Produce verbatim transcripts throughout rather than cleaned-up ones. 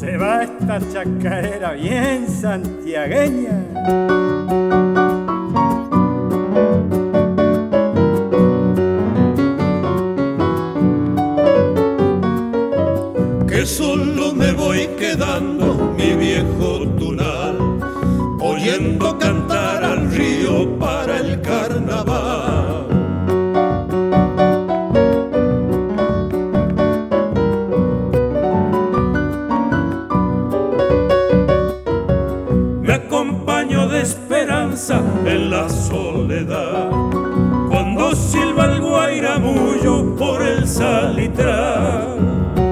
se va esta chacarera bien santiagueña. Que solo me voy quedando, mi viejo tunal, oyendo cantar al río para el carnaval. Me acompaño de esperanza en la soledad, cuando silba el guairamullo por el salitral.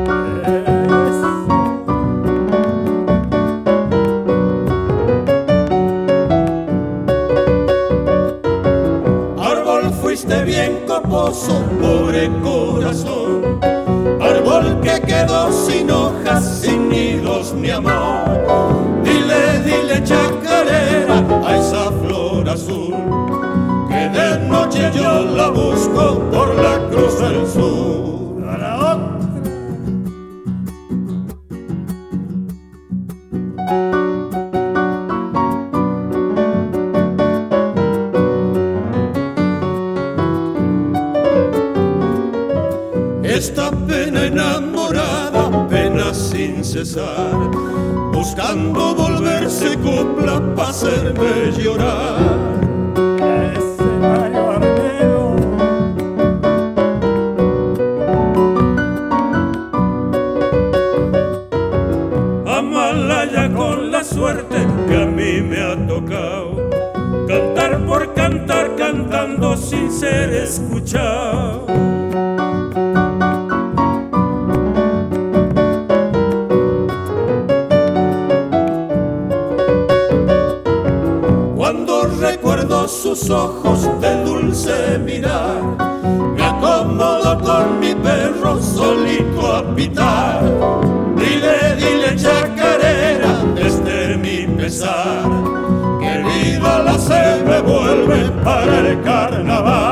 Fuiste bien coposo, pobre corazón, árbol que quedó sin hojas, sin nidos ni amor. Dile, dile chacarera a esa flor azul, que de noche yo la busco por la cruz del sur. A la otra. Esta pena enamorada, pena sin cesar, buscando volverse copla pa' hacerme llorar. Ese Mario Arnedo. Amalaya con la suerte que a mí me ha tocado, cantar por cantar, cantando sin ser escuchado. Cuando recuerdo sus ojos de dulce mirar, me acomodo con mi perro solito a pitar. Dile, dile chacarera, este mi pesar, que viva la se me vuelve para el carnaval.